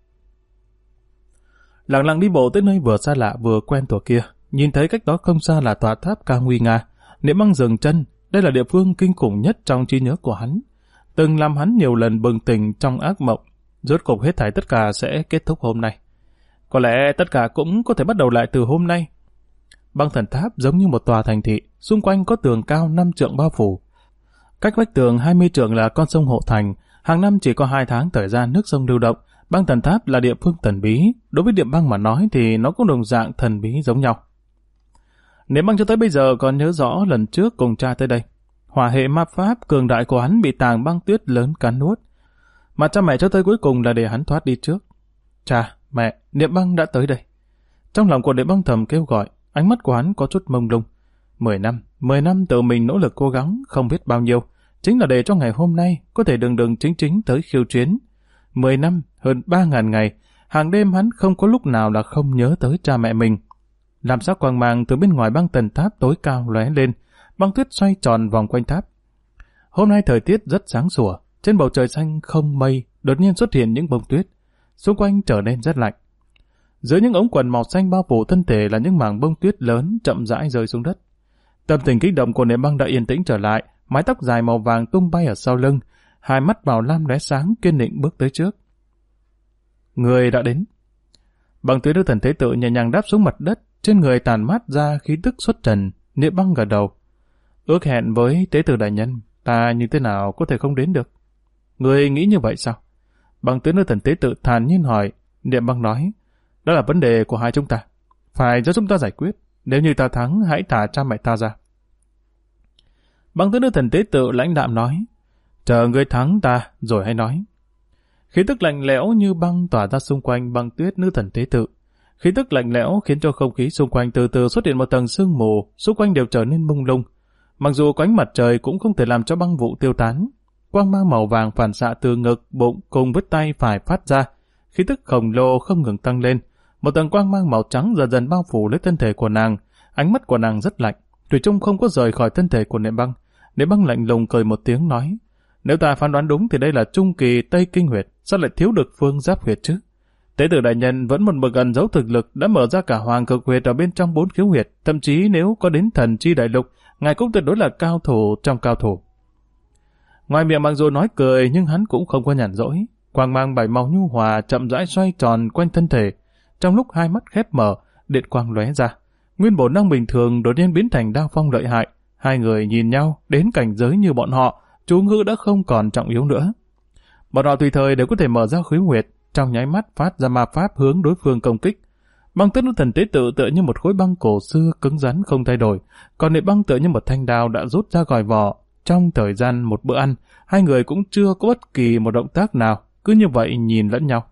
Lặng lặng đi bộ tới nơi vừa xa lạ vừa quen thuộc kia, nhìn thấy cách đó không xa là tòa tháp cao nguy nga. Niệm Băng dừng chân. Đây là địa phương kinh khủng nhất trong trí nhớ của hắn, từng làm hắn nhiều lần bừng tỉnh trong ác mộng. Rốt cục hết thảy tất cả sẽ kết thúc hôm nay. Có lẽ tất cả cũng có thể bắt đầu lại từ hôm nay. Băng Thần Tháp giống như một tòa thành thị, xung quanh có tường cao 5 trượng bao phủ. Cách vách tường 20 trượng là con sông Hộ Thành, hàng năm chỉ có 2 tháng thời gian nước sông lưu động. Băng Thần Tháp là địa phương thần bí, đối với Niệm Băng mà nói thì nó cũng đồng dạng thần bí giống nhau. Niệm Băng cho tới bây giờ còn nhớ rõ lần trước cùng cha tới đây. Hỏa hệ ma pháp cường đại của hắn bị tàng băng tuyết lớn cắn nuốt, mà cha mẹ cho tới cuối cùng là để hắn thoát đi trước. Cha, mẹ, Niệm Băng đã tới đây. Trong lòng của Niệm Băng thầm kêu gọi, ánh mắt của hắn có chút mông lung. 10 năm tự mình nỗ lực cố gắng không biết bao nhiêu, chính là để cho ngày hôm nay có thể đường chính tới khiêu chiến. 10 năm, hơn 3.000 ngày, hàng đêm hắn không có lúc nào là không nhớ tới cha mẹ mình. Làm sao quang mang từ bên ngoài Băng Thần Tháp tối cao lóe lên, băng tuyết xoay tròn vòng quanh tháp. Hôm nay thời tiết rất sáng sủa, trên bầu trời xanh không mây, đột nhiên xuất hiện những bông tuyết, xung quanh trở nên rất lạnh. Dưới những ống quần màu xanh bao phủ thân thể là những mảng bông tuyết lớn chậm rãi rơi xuống đất. Tâm tình kích động của Niệm Băng đã yên tĩnh trở lại, mái tóc dài màu vàng tung bay ở sau lưng, hai mắt màu lam lóe sáng kiên định bước tới trước. Người đã đến. Băng Tuyết nữ thần tế tự nhẹ nhàng đáp xuống mặt đất, trên người tàn mát ra khí tức xuất trần. Niệm Băng gật đầu. Ước hẹn với tế tử đại nhân, ta như thế nào có thể không đến được? Người nghĩ như vậy sao? Băng Tuyết nữ thần tế tự thản nhiên hỏi. Niệm Băng nói, đó là vấn đề của hai chúng ta, phải do chúng ta giải quyết. Nếu như ta thắng, hãy thả cha mẹ ta ra. Băng Tuyết nữ thần tế tự lãnh đạm nói, chờ người thắng ta rồi hãy nói. Khí tức lạnh lẽo như băng tỏa ra xung quanh Băng Tuyết nữ thần tế tự. Khí tức lạnh lẽo khiến cho không khí xung quanh từ từ xuất hiện một tầng sương mù, xung quanh đều trở nên mông lung. Mặc dù có ánh mặt trời cũng không thể làm cho băng vụ tiêu tán. Quang mang màu vàng phản xạ từ ngực, bụng cùng với tay phải phát ra. Khí tức khổng lồ không ngừng tăng lên. Một tầng quang mang màu trắng dần dần bao phủ lấy thân thể của nàng. Ánh mắt của nàng rất lạnh, thủy chung không có rời khỏi thân thể của Niệm Băng. Niệm Băng lạnh lùng cười một tiếng nói, nếu ta phán đoán đúng thì đây là trung kỳ Tây Kinh huyệt, sao lại thiếu được phương Giáp huyệt chứ? Tế tử đại nhân vẫn một mực ẩn giấu thực lực, đã mở ra cả Hoàng Cực huyệt ở bên trong 4 khiếu huyệt, thậm chí nếu có đến Thần Chi Đại Lục, ngài cũng tuyệt đối là cao thủ trong cao thủ. Ngoài miệng mặc dù nói cười nhưng hắn cũng không có nhàn rỗi. Quang mang bảy màu nhu hòa chậm rãi xoay tròn quanh thân thể. Trong lúc hai mắt khép mở, điện quang lóe ra, nguyên bổn năng bình thường đột nhiên biến thành đao phong lợi hại. Hai người nhìn nhau, đến cảnh giới như bọn họ, chú ngữ đã không còn trọng yếu nữa. Bọn họ tùy thời đều có thể mở ra khiếu huyệt, trong nháy mắt phát ra ma pháp hướng đối phương công kích. Băng Tuyết nữ thần tế tự tựa như một khối băng cổ xưa cứng rắn không thay đổi, còn Niệm Băng tựa như một thanh đao đã rút ra khỏi vỏ. Trong thời gian một bữa ăn, hai người cũng chưa có bất kỳ một động tác nào, cứ như vậy nhìn lẫn nhau.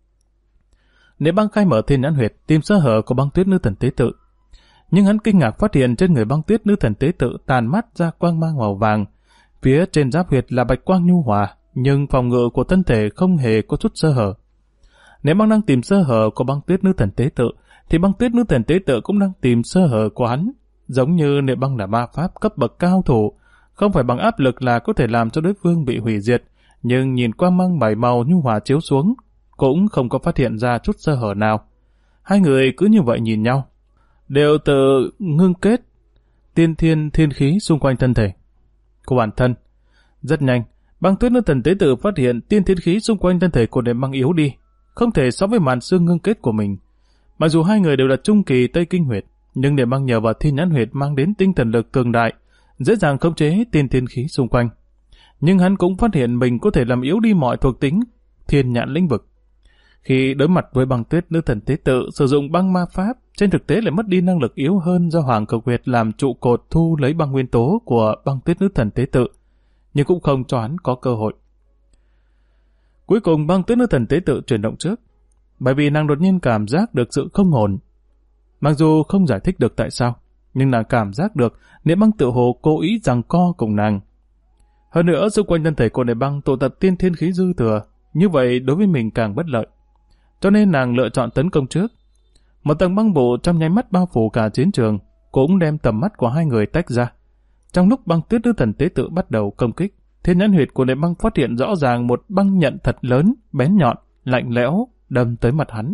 Niệm Băng khai mở thiên nhãn huyệt, tìm sơ hở của Băng Tuyết nữ thần tế tự, nhưng hắn kinh ngạc phát hiện trên người Băng Tuyết nữ thần tế tự tàn mắt ra quang mang màu vàng, phía trên giáp huyệt là bạch quang nhu hòa, nhưng phòng ngự của thân thể không hề có chút sơ hở. Nếu Băng đang tìm sơ hở của Băng Tuyết nữ thần tế tự, thì Băng Tuyết nữ thần tế tự cũng đang tìm sơ hở của hắn. Giống như Niệm Băng là ma pháp cấp bậc cao thủ, không phải bằng áp lực là có thể làm cho đối phương bị hủy diệt, nhưng nhìn quang mang bảy màu nhu hòa chiếu xuống, cũng không có phát hiện ra chút sơ hở nào. Hai người cứ như vậy nhìn nhau, đều tự ngưng kết tiên thiên khí xung quanh thân thể của bản thân. Rất nhanh, Băng Tuyết nữ thần tế tự phát hiện tiên thiên khí xung quanh thân thể của Niệm Băng yếu đi, không thể so với màn xương ngưng kết của mình. Mặc dù hai người đều là trung kỳ Tây Kinh huyệt, nhưng Niệm Băng nhờ vào thiên nhãn huyệt mang đến tinh thần lực cường đại, dễ dàng khống chế tiên thiên khí xung quanh. Nhưng hắn cũng phát hiện mình có thể làm yếu đi mọi thuộc tính thiên nhãn lĩnh vực. Khi đối mặt với Băng Tuyết nữ thần tế tự sử dụng băng ma pháp, trên thực tế lại mất đi năng lực yếu hơn do Hoàng Cực huyệt làm trụ cột thu lấy băng nguyên tố của Băng Tuyết nữ thần tế tự, nhưng cũng không cho hắn có cơ hội. Cuối cùng Băng Tuyết nữ thần tế tự chuyển động trước. bởi vì nàng đột nhiên cảm giác được sự không ổn. Mặc dù không giải thích được tại sao, nhưng nàng cảm giác được Niệm Băng tự hồ cố ý giằng co cùng nàng. Hơn nữa, xung quanh thân thể của Niệm Băng tụ tập tiên thiên khí dư thừa, như vậy đối với mình càng bất lợi. Cho nên nàng lựa chọn tấn công trước. Một tầng băng vụ trong nháy mắt bao phủ cả chiến trường, cũng đem tầm mắt của hai người tách ra. Trong lúc Băng Tuyết nữ thần tế tự bắt đầu công kích, Thiên Nhãn Huyệt của Niệm Băng phát hiện rõ ràng một băng nhận thật lớn, bén nhọn, lạnh lẽo, đâm tới mặt hắn.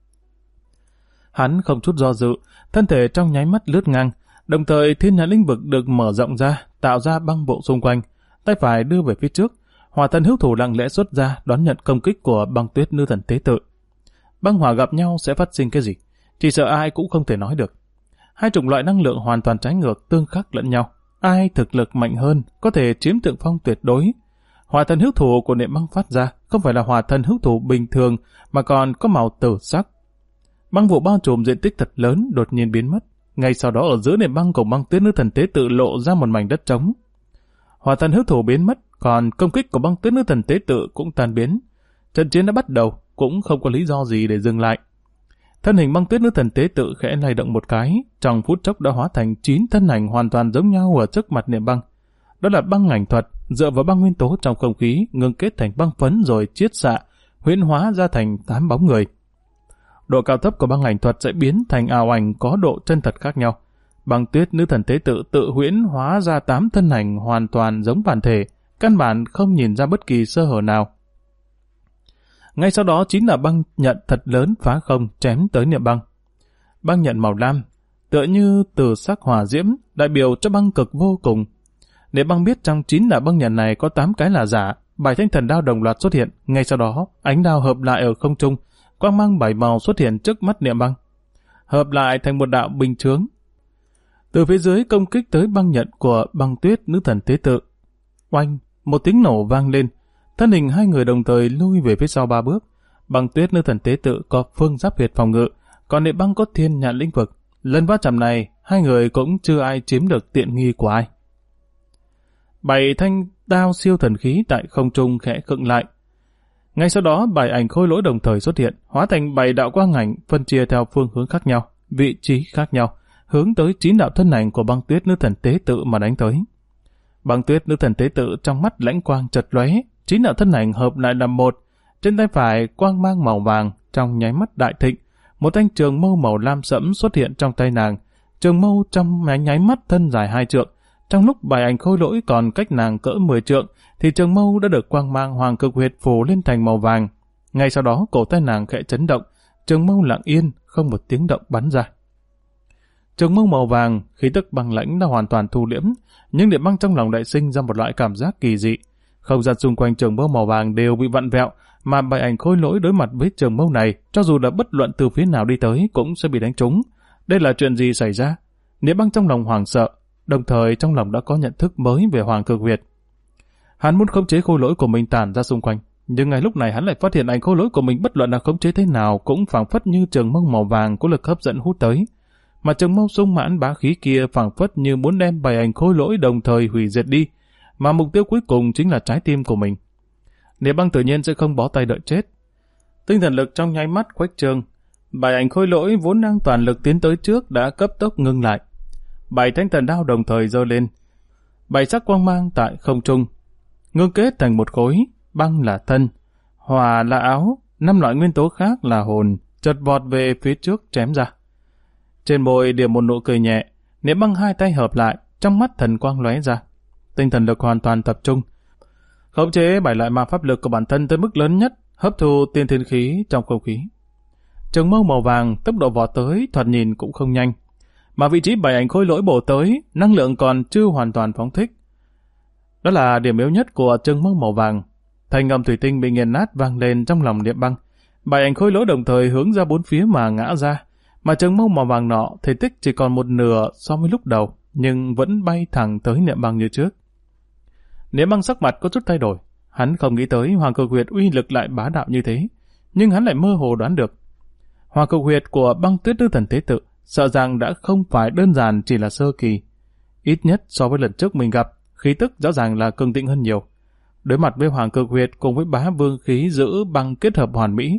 Hắn không chút do dự, thân thể trong nháy mắt lướt ngang, đồng thời Thiên Nhãn lĩnh vực được mở rộng ra, tạo ra băng bộ xung quanh, tay phải đưa về phía trước, hỏa thần hữu thủ lặng lẽ xuất ra đón nhận công kích của Băng Tuyết nữ thần tế tự. Băng hỏa gặp nhau sẽ phát sinh cái gì? Chỉ sợ ai cũng không thể nói được. Hai chủng loại năng lượng hoàn toàn trái ngược, tương khắc lẫn nhau. Ai thực lực mạnh hơn có thể chiếm thượng phong tuyệt đối. Hỏa thần hữu thủ của Niệm Băng phát ra không phải là hỏa thần hữu thủ bình thường mà còn có màu tử sắc. Băng vụ bao trùm diện tích thật lớn đột nhiên biến mất. Ngay sau đó ở giữa Niệm Băng cùng Băng Tuyết nữ thần tế tự lộ ra một mảnh đất trống. Hỏa thần hữu thủ biến mất, còn công kích của Băng Tuyết nữ thần tế tự cũng tan biến. Trận chiến đã bắt đầu, cũng không có lý do gì để dừng lại. Thân hình Băng Tuyết nữ thần tế tự khẽ lay động một cái, trong phút chốc đã hóa thành 9 thân ảnh hoàn toàn giống nhau ở trước mặt Niệm Băng. Đó là băng ảnh thuật, dựa vào băng nguyên tố trong không khí, ngưng kết thành băng phấn rồi chiết xạ, huyễn hóa ra thành 8 bóng người. Độ cao thấp của băng ảnh thuật sẽ biến thành ảo ảnh có độ chân thật khác nhau. Băng Tuyết nữ thần tế tự tự huyễn hóa ra 8 thân ảnh hoàn toàn giống bản thể, căn bản không nhìn ra bất kỳ sơ hở nào. Ngay sau đó chính là băng nhận thật lớn phá không chém tới Niệm Băng. Băng nhận màu lam, tựa như từ sắc hỏa diễm, đại biểu cho băng cực vô cùng. Niệm Băng biết trong 9 đạo băng nhận này có 8 cái là giả, 7 thanh thần đao đồng loạt xuất hiện. Ngay sau đó, ánh đao hợp lại ở không trung, quang mang 7 màu xuất hiện trước mắt Niệm Băng, hợp lại thành một đạo bình chướng. Từ phía dưới công kích tới băng nhận của Băng Tuyết nữ thần tế tự. Oanh, một tiếng nổ vang lên. Thân hình hai người đồng thời lui về phía sau 3 bước. Băng Tuyết nữ thần tế tự có phương giáp huyệt phòng ngự, còn Niệm Băng có Thiên Nhãn lĩnh vực. Lần va chạm này, hai người cũng chưa ai chiếm được tiện nghi của ai. 7 thanh đao siêu thần khí tại không trung khẽ khựng lại. Ngay sau đó 7 ảnh khôi lỗi đồng thời xuất hiện, hóa thành 7 đạo quang ảnh phân chia theo phương hướng khác nhau, vị trí khác nhau, hướng tới 9 đạo thân ảnh của Băng Tuyết nữ thần tế tự mà đánh tới. Băng Tuyết nữ thần tế tự trong mắt lãnh quang chật lóe, 9 đạo thân ảnh hợp lại làm một. Trên tay phải quang mang màu vàng, trong nháy mắt đại thịnh, một thanh trường mâu màu lam sẫm xuất hiện trong tay nàng. Trường mâu trong nháy mắt thân dài 2 trượng. Trong lúc 7 ảnh khôi lỗi còn cách nàng cỡ 10 trượng, thì trường mâu đã được quang mang hoàng cực huyệt phủ lên thành màu vàng. Ngay sau đó cổ tay nàng khẽ chấn động, trường mâu lặng yên, không một tiếng động bắn ra. Trường mâu màu vàng, khí tức băng lãnh đã hoàn toàn thu liễm, nhưng Niệm Băng trong lòng lại sinh ra một loại cảm giác kỳ dị. Không gian xung quanh trường mâu màu vàng đều bị vặn vẹo, mà 7 ảnh khôi lỗi đối mặt với trường mâu này, cho dù đã bất luận từ phía nào đi tới cũng sẽ bị đánh trúng. Đây là chuyện gì xảy ra? Niệm Băng trong lòng hoảng sợ, đồng thời trong lòng đã có nhận thức mới về hoàng cực huyệt. Hắn muốn khống chế khôi lỗi của mình tản ra xung quanh, nhưng ngay lúc này hắn lại phát hiện ảnh khôi lỗi của mình bất luận là khống chế thế nào cũng phảng phất như trường mâu màu vàng có lực hấp dẫn hút tới, mà trường mâu sung mãn bá khí kia phảng phất như muốn đem 7 ảnh khôi lỗi đồng thời hủy diệt đi, mà mục tiêu cuối cùng chính là trái tim của mình. Niệm Băng tự nhiên sẽ không bó tay đợi chết. Tinh thần lực trong nháy mắt khuếch trương, 7 ảnh khôi lỗi vốn đang toàn lực tiến tới trước đã cấp tốc ngưng lại. 7 thanh thần đao đồng thời giơ lên, 7 sắc quang mang tại không trung ngưng kết thành một khối. Băng là thân, hỏa là áo, 5 loại nguyên tố khác là hồn, chợt vọt về phía trước chém ra. Trên môi điểm một nụ cười nhẹ, Niệm Băng 2 tay hợp lại, trong mắt thần quang lóe ra. Tinh thần lực hoàn toàn tập trung, khống chế 7 loại ma pháp lực của bản thân tới mức lớn nhất, hấp thu tiên thiên khí trong không khí. Trường mâu màu vàng tốc độ vọt tới thoạt nhìn cũng không nhanh, mà vị trí 7 ảnh khôi lỗi bổ tới, năng lượng còn chưa hoàn toàn phóng thích. Đó là điểm yếu nhất của trường mâu màu vàng. Thanh âm thủy tinh bị nghiền nát vang lên trong lòng Niệm Băng. 7 ảnh khôi lỗi đồng thời hướng ra 4 phía mà ngã ra, mà trường mâu màu vàng nọ thể tích chỉ còn một nửa so với lúc đầu, nhưng vẫn bay thẳng tới Niệm Băng như trước. Niệm Băng sắc mặt có chút thay đổi, hắn không nghĩ tới hoàng cực huyệt uy lực lại bá đạo như thế, nhưng hắn lại mơ hồ đoán được. Hoàng cực huyệt của Băng Tuyết nữ thần tế tự sợ rằng đã không phải đơn giản chỉ là sơ kỳ. Ít nhất so với lần trước mình gặp, khí tức rõ ràng là cường thịnh hơn nhiều. Đối mặt với hoàng cực huyệt cùng với bá vương khí giữ băng kết hợp hoàn mỹ,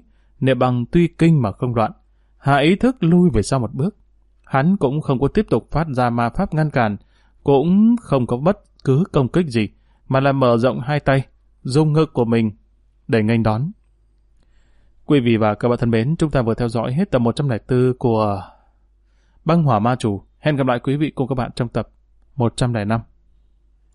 Niệm Bằng tuy kinh mà không loạn, hạ ý thức lui về sau một bước. Hắn cũng không có tiếp tục phát ra ma pháp ngăn cản, cũng không có bất cứ công kích gì, mà là mở rộng hai tay, dùng ngực của mình để nghênh đón. Quý vị và các bạn thân mến, chúng ta vừa theo dõi hết tập 104 của Băng Hỏa Ma Chủ. Hẹn gặp lại quý vị cùng các bạn trong tập 105.